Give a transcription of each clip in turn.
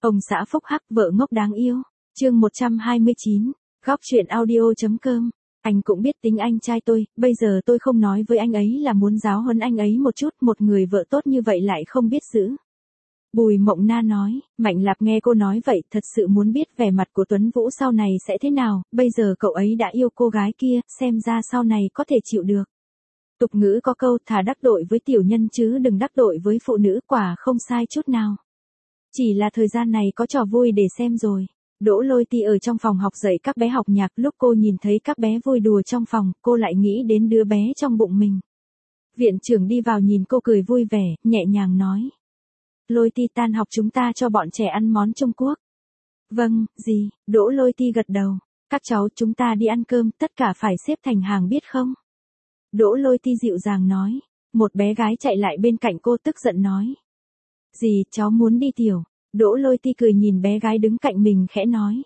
Ông xã phúc hắc vợ ngốc đáng yêu. Chương 129, góc truyện audio.com. Anh cũng biết tính anh trai tôi, bây giờ tôi không nói với anh ấy là muốn giáo huấn anh ấy một chút, một người vợ tốt như vậy lại không biết giữ. Bùi Mộng Na nói. Mạnh Lạp nghe cô nói vậy thật sự muốn biết vẻ mặt của Tuấn Vũ sau này sẽ thế nào, bây giờ cậu ấy đã yêu cô gái kia, xem ra sau này có thể chịu được. Tục ngữ có câu thà đắc tội với tiểu nhân chứ đừng đắc tội với phụ nữ, quả không sai chút nào. Chỉ là thời gian này có trò vui để xem rồi. Đỗ Lôi Ti ở trong phòng học dạy các bé học nhạc, lúc cô nhìn thấy các bé vui đùa trong phòng, cô lại nghĩ đến đứa bé trong bụng mình. Viện trưởng đi vào nhìn cô cười vui vẻ, nhẹ nhàng nói. Lôi Ti tan học chúng ta cho bọn trẻ ăn món Trung Quốc. Vâng, gì, Đỗ Lôi Ti gật đầu. Các cháu chúng ta đi ăn cơm, tất cả phải xếp thành hàng biết không? Đỗ Lôi Ti dịu dàng nói. Một bé gái chạy lại bên cạnh cô tức giận nói. Gì, cháu muốn đi tiểu. Đỗ Lôi Ti cười nhìn bé gái đứng cạnh mình khẽ nói.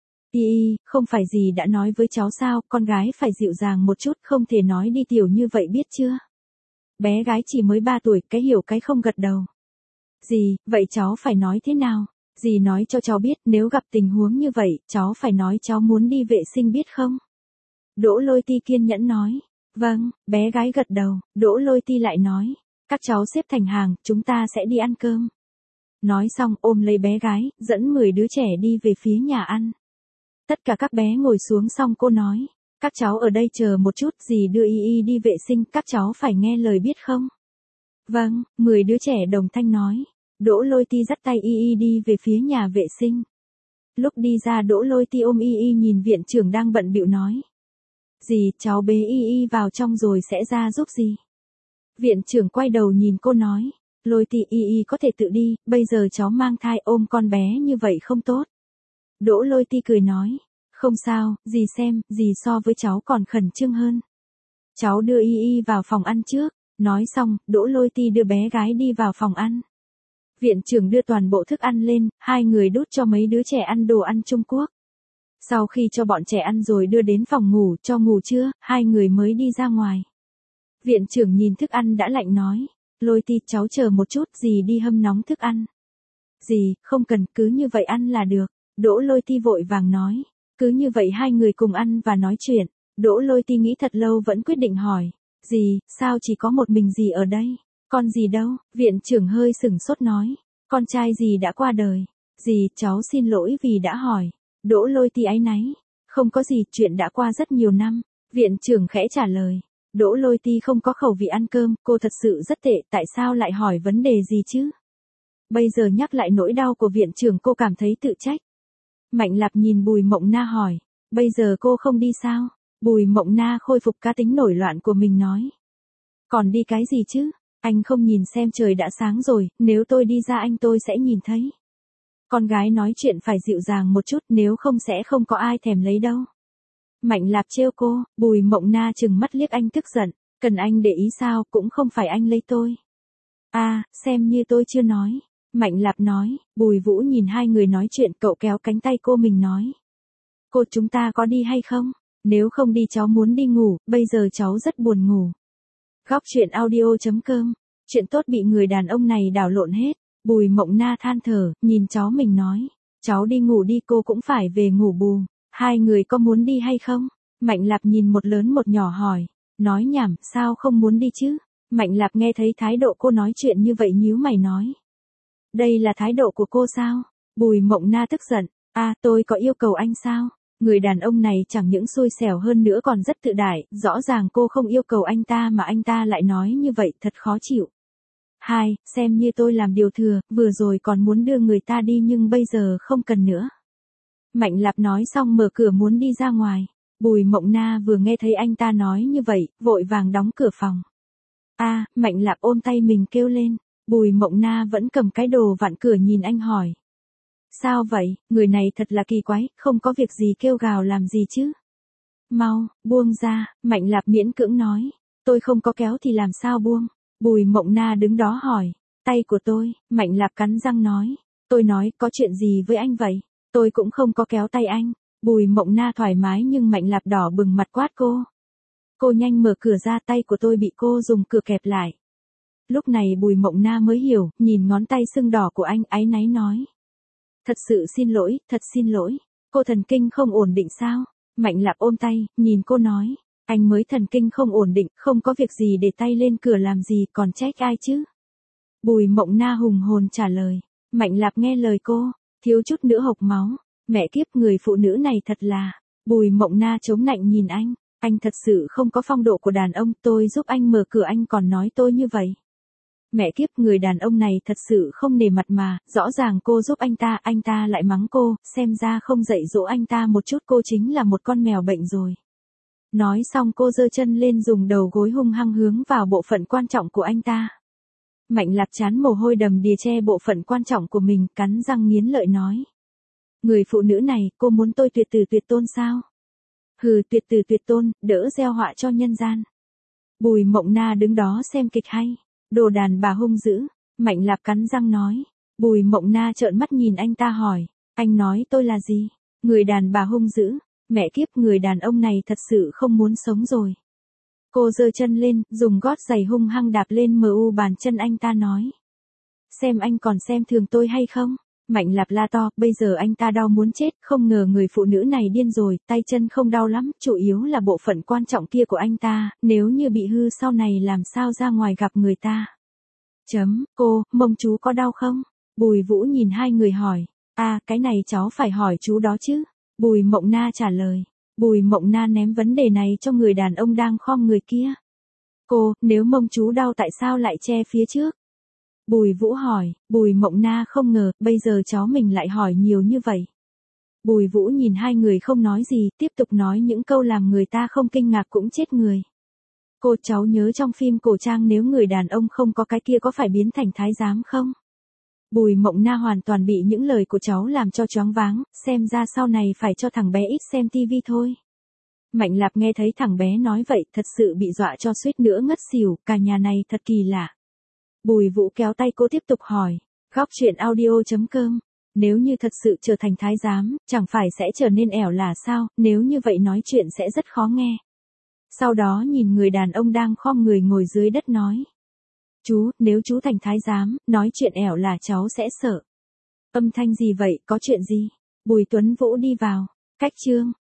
Không phải gì đã nói với cháu sao, con gái phải dịu dàng một chút, không thể nói đi tiểu như vậy biết chưa? Bé gái chỉ mới 3 tuổi, cái hiểu cái không gật đầu. Dì, vậy cháu phải nói thế nào? Dì nói cho cháu biết, nếu gặp tình huống như vậy, cháu phải nói cháu muốn đi vệ sinh biết không? Đỗ Lôi Ti kiên nhẫn nói. Vâng, bé gái gật đầu. Đỗ Lôi Ti lại nói. Các cháu xếp thành hàng, chúng ta sẽ đi ăn cơm. Nói xong ôm lấy bé gái, dẫn 10 đứa trẻ đi về phía nhà ăn. Tất cả các bé ngồi xuống xong cô nói. Các cháu ở đây chờ một chút, dì đưa Y đi vệ sinh, các cháu phải nghe lời biết không? Vâng, 10 đứa trẻ đồng thanh nói. Đỗ Lôi Ti dắt tay Y đi về phía nhà vệ sinh. Lúc đi ra Đỗ Lôi Ti ôm Y nhìn viện trưởng đang bận bịu nói. Dì, cháu bế Y vào trong rồi sẽ ra giúp dì. Viện trưởng quay đầu nhìn cô nói. Lôi Ti Y có thể tự đi, bây giờ cháu mang thai ôm con bé như vậy không tốt. Đỗ Lôi Ti cười nói. Không sao, dì xem, dì so với cháu còn khẩn trương hơn. Cháu đưa Y vào phòng ăn trước. Nói xong, Đỗ Lôi Ti đưa bé gái đi vào phòng ăn. Viện trưởng đưa toàn bộ thức ăn lên, hai người đút cho mấy đứa trẻ ăn đồ ăn Trung Quốc. Sau khi cho bọn trẻ ăn rồi đưa đến phòng ngủ cho ngủ trưa, hai người mới đi ra ngoài. Viện trưởng nhìn thức ăn đã lạnh nói. Lôi Ti cháu chờ một chút, dì đi hâm nóng thức ăn. Dì, không cần, cứ như vậy ăn là được. Đỗ Lôi Ti vội vàng nói. Cứ như vậy hai người cùng ăn và nói chuyện. Đỗ Lôi Ti nghĩ thật lâu vẫn quyết định hỏi. Dì, sao chỉ có một mình dì ở đây? Con dì đâu? Viện trưởng hơi sửng sốt nói. Con trai dì đã qua đời. Dì, cháu xin lỗi vì đã hỏi. Đỗ Lôi Ti áy náy. Không có gì, chuyện đã qua rất nhiều năm. Viện trưởng khẽ trả lời. Đỗ Lôi Ti không có khẩu vị ăn cơm, cô thật sự rất tệ, tại sao lại hỏi vấn đề gì chứ? Bây giờ nhắc lại nỗi đau của viện trưởng cô cảm thấy tự trách. Mạnh Lạp nhìn Bùi Mộng Na hỏi. Bây giờ cô không đi sao? Bùi Mộng Na khôi phục cá tính nổi loạn của mình nói. Còn đi cái gì chứ? Anh không nhìn xem trời đã sáng rồi, nếu tôi đi ra tôi sẽ nhìn thấy. Con gái nói chuyện phải dịu dàng một chút, nếu không sẽ không có ai thèm lấy đâu. Mạnh Lạp trêu cô, Bùi Mộng Na trừng mắt liếc anh tức giận. Cần anh để ý sao, cũng không phải anh lấy tôi. Xem như tôi chưa nói. Mạnh Lạp nói. Bùi Vũ nhìn hai người nói chuyện, cậu kéo cánh tay cô mình nói. Cô, chúng ta có đi hay không? Nếu không đi cháu muốn đi ngủ, bây giờ cháu rất buồn ngủ. Góc truyện audio.com. Chuyện tốt bị người đàn ông này đảo lộn hết. Bùi Mộng Na than thở, nhìn cháu mình nói. Cháu đi ngủ đi, cô cũng phải về ngủ bù. Hai người có muốn đi hay không? Mạnh Lạp nhìn một lớn một nhỏ hỏi. Nói nhảm, sao không muốn đi chứ? Mạnh Lạp nghe thấy thái độ cô nói chuyện như vậy nhíu mày nói. Đây là thái độ của cô sao? Bùi Mộng Na tức giận. Tôi có yêu cầu anh sao? Người đàn ông này chẳng những xui xẻo hơn nữa còn rất tự đại, rõ ràng cô không yêu cầu anh ta mà anh ta lại nói như vậy, thật khó chịu. Xem như tôi làm điều thừa, vừa rồi còn muốn đưa người ta đi nhưng bây giờ không cần nữa. Mạnh Lạp nói xong mở cửa muốn đi ra ngoài. Bùi Mộng Na vừa nghe thấy anh ta nói như vậy, vội vàng đóng cửa phòng. Mạnh Lạp ôm tay mình kêu lên. Bùi Mộng Na vẫn cầm cái đồ vặn cửa nhìn anh hỏi. Sao vậy, người này thật là kỳ quái, không có việc gì kêu gào làm gì chứ? Mau, buông ra, Mạnh Lạp miễn cưỡng nói. Tôi không có kéo thì làm sao buông? Bùi Mộng Na đứng đó hỏi. Tay của tôi, Mạnh Lạp cắn răng nói. Tôi nói, có chuyện gì với anh vậy? Tôi cũng không có kéo tay anh. Bùi Mộng Na thoải mái nhưng Mạnh Lạp đỏ bừng mặt quát cô. Cô nhanh mở cửa ra, tay của tôi bị cô dùng cửa kẹp lại. Lúc này Bùi Mộng Na mới hiểu, nhìn ngón tay sưng đỏ của anh áy náy nói. Thật sự xin lỗi, thật xin lỗi. Cô thần kinh không ổn định sao? Mạnh Lạp ôm tay, nhìn cô nói. Anh mới thần kinh không ổn định, không có việc gì để tay lên cửa làm gì, còn trách ai chứ? Bùi Mộng Na hùng hồn trả lời. Mạnh Lạp nghe lời cô, thiếu chút nữa hộc máu. Mẹ kiếp, người phụ nữ này thật là. Bùi Mộng Na chống nạnh nhìn anh thật sự không có phong độ của đàn ông, tôi giúp anh mở cửa anh còn nói tôi như vậy. Mẹ kiếp, người đàn ông này thật sự không nể mặt mà, rõ ràng cô giúp anh ta lại mắng cô, xem ra không dạy dỗ anh ta một chút cô chính là một con mèo bệnh rồi. Nói xong cô giơ chân lên dùng đầu gối hung hăng hướng vào bộ phận quan trọng của anh ta. Mạnh Lạp chán mồ hôi đầm đìa che bộ phận quan trọng của mình, cắn răng nghiến lợi nói. Người phụ nữ này, cô muốn tôi tuyệt tử tuyệt tôn sao? Hừ, tuyệt tử tuyệt tôn, đỡ gieo họa cho nhân gian. Bùi Mộng Na đứng đó xem kịch hay. Đồ đàn bà hung dữ. Mạnh Lạp cắn răng nói. Bùi Mộng Na trợn mắt nhìn anh ta hỏi. Anh nói tôi là gì? Người đàn bà hung dữ. Mẹ kiếp, người đàn ông này thật sự không muốn sống rồi. Cô giơ chân lên, dùng gót giày hung hăng đạp lên mu bàn chân anh ta nói. Xem anh còn xem thường tôi hay không? Mạnh Lạp la to, bây giờ anh ta đau muốn chết, không ngờ người phụ nữ này điên rồi, tay chân không đau lắm, chủ yếu là bộ phận quan trọng kia của anh ta, nếu như bị hư sau này làm sao ra ngoài gặp người ta. Cô, mông chú có đau không? Bùi Vũ nhìn hai người hỏi. Cái này cháu phải hỏi chú đó chứ. Bùi Mộng Na trả lời. Bùi Mộng Na ném vấn đề này cho người đàn ông đang khom người kia. Cô, nếu mông chú đau tại sao lại che phía trước? Bùi Vũ hỏi. Bùi Mộng Na không ngờ, bây giờ cháu mình lại hỏi nhiều như vậy. Bùi Vũ nhìn hai người không nói gì, tiếp tục nói những câu làm người ta không kinh ngạc cũng chết người. Cô, cháu nhớ trong phim cổ trang nếu người đàn ông không có cái kia có phải biến thành thái giám không? Bùi Mộng Na hoàn toàn bị những lời của cháu làm cho choáng váng, xem ra sau này phải cho thằng bé ít xem tivi thôi. Mạnh Lạp nghe thấy thằng bé nói vậy thật sự bị dọa cho suýt nữa ngất xỉu, cả nhà này thật kỳ lạ. Bùi Vũ kéo tay cô tiếp tục hỏi. Góc truyện audio.com. Nếu như thật sự trở thành thái giám, chẳng phải sẽ trở nên ẻo là sao, nếu như vậy nói chuyện sẽ rất khó nghe. Sau đó nhìn người đàn ông đang khom người ngồi dưới đất nói. Chú, nếu chú thành thái giám, nói chuyện ẻo là cháu sẽ sợ. Âm thanh gì vậy, có chuyện gì? Bùi Tuấn Vũ đi vào. Cách chương.